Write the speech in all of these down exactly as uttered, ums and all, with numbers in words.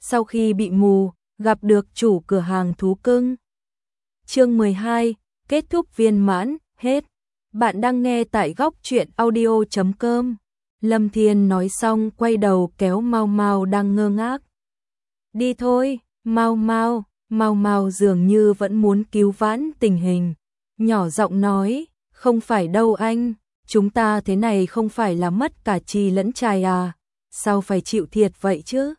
sau khi bị mù, gặp được chủ cửa hàng thú cưng. Chương mười hai, kết thúc viên mãn, hết. Bạn đang nghe tại góc truyện audio chấm com. Lâm Thiên nói xong quay đầu kéo Mau Mau đang ngơ ngác. Đi thôi, Mau Mau, Mau Mau dường như vẫn muốn cứu vãn tình hình. Nhỏ giọng nói, không phải đâu anh, chúng ta thế này không phải là mất cả chì lẫn chài à, sao phải chịu thiệt vậy chứ?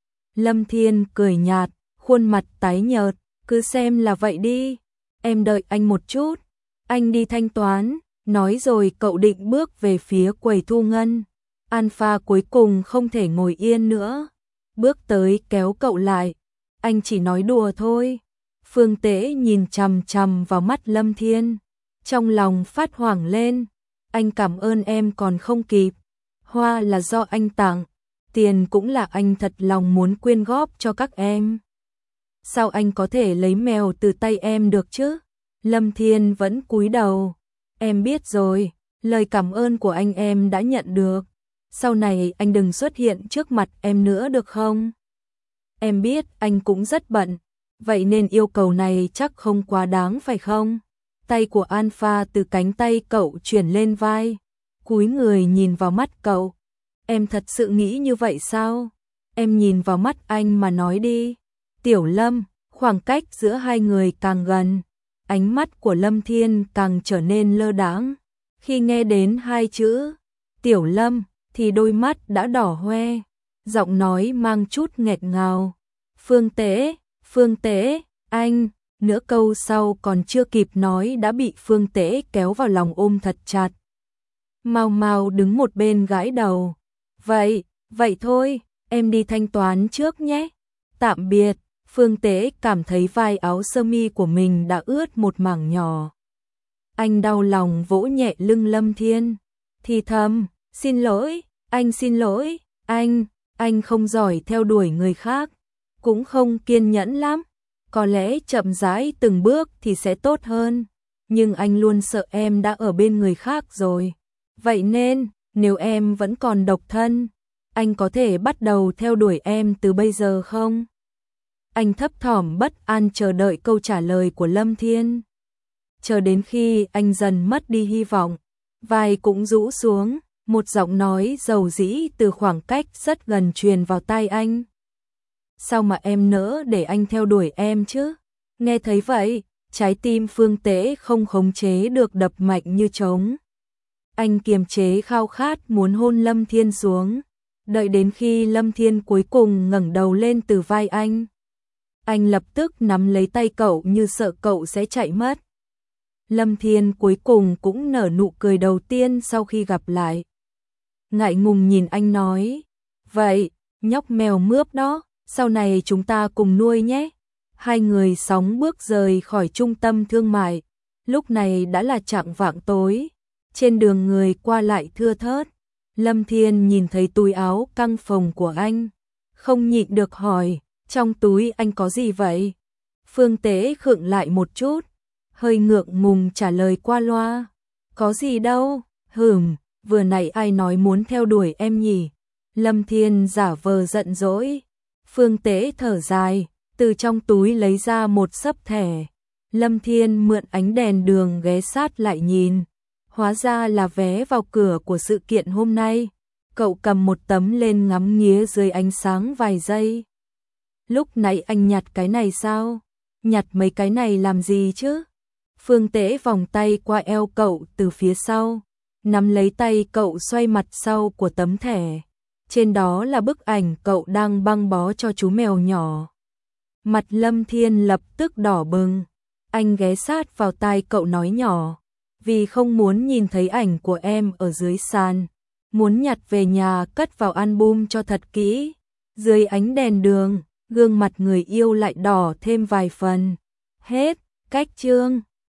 Lâm Thiên cười nhạt, khuôn mặt tái nhợt, cứ xem là vậy đi, em đợi anh một chút, anh đi thanh toán, nói rồi cậu định bước về phía quầy thu ngân. Alpha cuối cùng không thể ngồi yên nữa, bước tới kéo cậu lại, anh chỉ nói đùa thôi. Phương Tế nhìn chằm chằm vào mắt Lâm Thiên, trong lòng phát hoảng lên, anh cảm ơn em còn không kịp, hoa là do anh tặng, tiền cũng là anh thật lòng muốn quyên góp cho các em. Sao anh có thể lấy mèo từ tay em được chứ? Lâm Thiên vẫn cúi đầu, em biết rồi, lời cảm ơn của anh em đã nhận được, sau này anh đừng xuất hiện trước mặt em nữa được không? Em biết anh cũng rất bận, vậy nên yêu cầu này chắc không quá đáng phải không? Tay của Alpha từ cánh tay cậu chuyển lên vai, cúi người nhìn vào mắt cậu. Em thật sự nghĩ như vậy sao? Em nhìn vào mắt anh mà nói đi. Tiểu Lâm, khoảng cách giữa hai người càng gần, ánh mắt của Lâm Thiên càng trở nên lơ đãng. Khi nghe đến hai chữ Tiểu Lâm thì đôi mắt đã đỏ hoe, giọng nói mang chút nghẹt ngào. Phương Tế, Phương Tế, anh, nửa câu sau còn chưa kịp nói đã bị Phương Tế kéo vào lòng ôm thật chặt. Mau Mau đứng một bên gãi đầu. Vậy, vậy thôi, em đi thanh toán trước nhé. Tạm biệt. Phương Tế cảm thấy vai áo sơ mi của mình đã ướt một mảng nhỏ. Anh đau lòng vỗ nhẹ lưng Lâm Thiên, thì thầm, xin lỗi, anh xin lỗi, anh, anh không giỏi theo đuổi người khác, cũng không kiên nhẫn lắm, có lẽ chậm rãi từng bước thì sẽ tốt hơn, nhưng anh luôn sợ em đã ở bên người khác rồi. Vậy nên, nếu em vẫn còn độc thân, anh có thể bắt đầu theo đuổi em từ bây giờ không? Anh thấp thỏm bất an chờ đợi câu trả lời của Lâm Thiên. Chờ đến khi anh dần mất đi hy vọng, vai cũng rũ xuống, một giọng nói dầu dĩ từ khoảng cách rất gần truyền vào tai anh. Sao mà em nỡ để anh theo đuổi em chứ? Nghe thấy vậy, trái tim Phương Tế không khống chế được đập mạnh như trống. Anh kiềm chế khao khát muốn hôn Lâm Thiên xuống, đợi đến khi Lâm Thiên cuối cùng ngẩng đầu lên từ vai anh. Anh lập tức nắm lấy tay cậu như sợ cậu sẽ chạy mất. Lâm Thiên cuối cùng cũng nở nụ cười đầu tiên sau khi gặp lại. Ngại ngùng nhìn anh nói, vậy, nhóc mèo mướp đó, sau này chúng ta cùng nuôi nhé. Hai người sóng bước rời khỏi trung tâm thương mại, lúc này đã là chạng vạng tối, trên đường người qua lại thưa thớt. Lâm Thiên nhìn thấy túi áo căng phồng của anh, không nhịn được hỏi, trong túi anh có gì vậy? Phương Tế khựng lại một chút, hơi ngượng ngùng trả lời qua loa, có gì đâu, hừm, vừa nãy ai nói muốn theo đuổi em nhỉ? Lâm Thiên giả vờ giận dỗi. Phương Tế thở dài, từ trong túi lấy ra một xấp thẻ. Lâm Thiên mượn ánh đèn đường ghé sát lại nhìn, hóa ra là vé vào cửa của sự kiện hôm nay. Cậu cầm một tấm lên ngắm nghía dưới ánh sáng vài giây. Lúc nãy anh nhặt cái này sao? Nhặt mấy cái này làm gì chứ? Phương Tế vòng tay qua eo cậu từ phía sau, nắm lấy tay cậu xoay mặt sau của tấm thẻ. Trên đó là bức ảnh cậu đang băng bó cho chú mèo nhỏ. Mặt Lâm Thiên lập tức đỏ bừng. Anh ghé sát vào tai cậu nói nhỏ, vì không muốn nhìn thấy ảnh của em ở dưới sàn, muốn nhặt về nhà cất vào album cho thật kỹ. Dưới ánh đèn đường, gương mặt người yêu lại đỏ thêm vài phần. Hết, cách chương.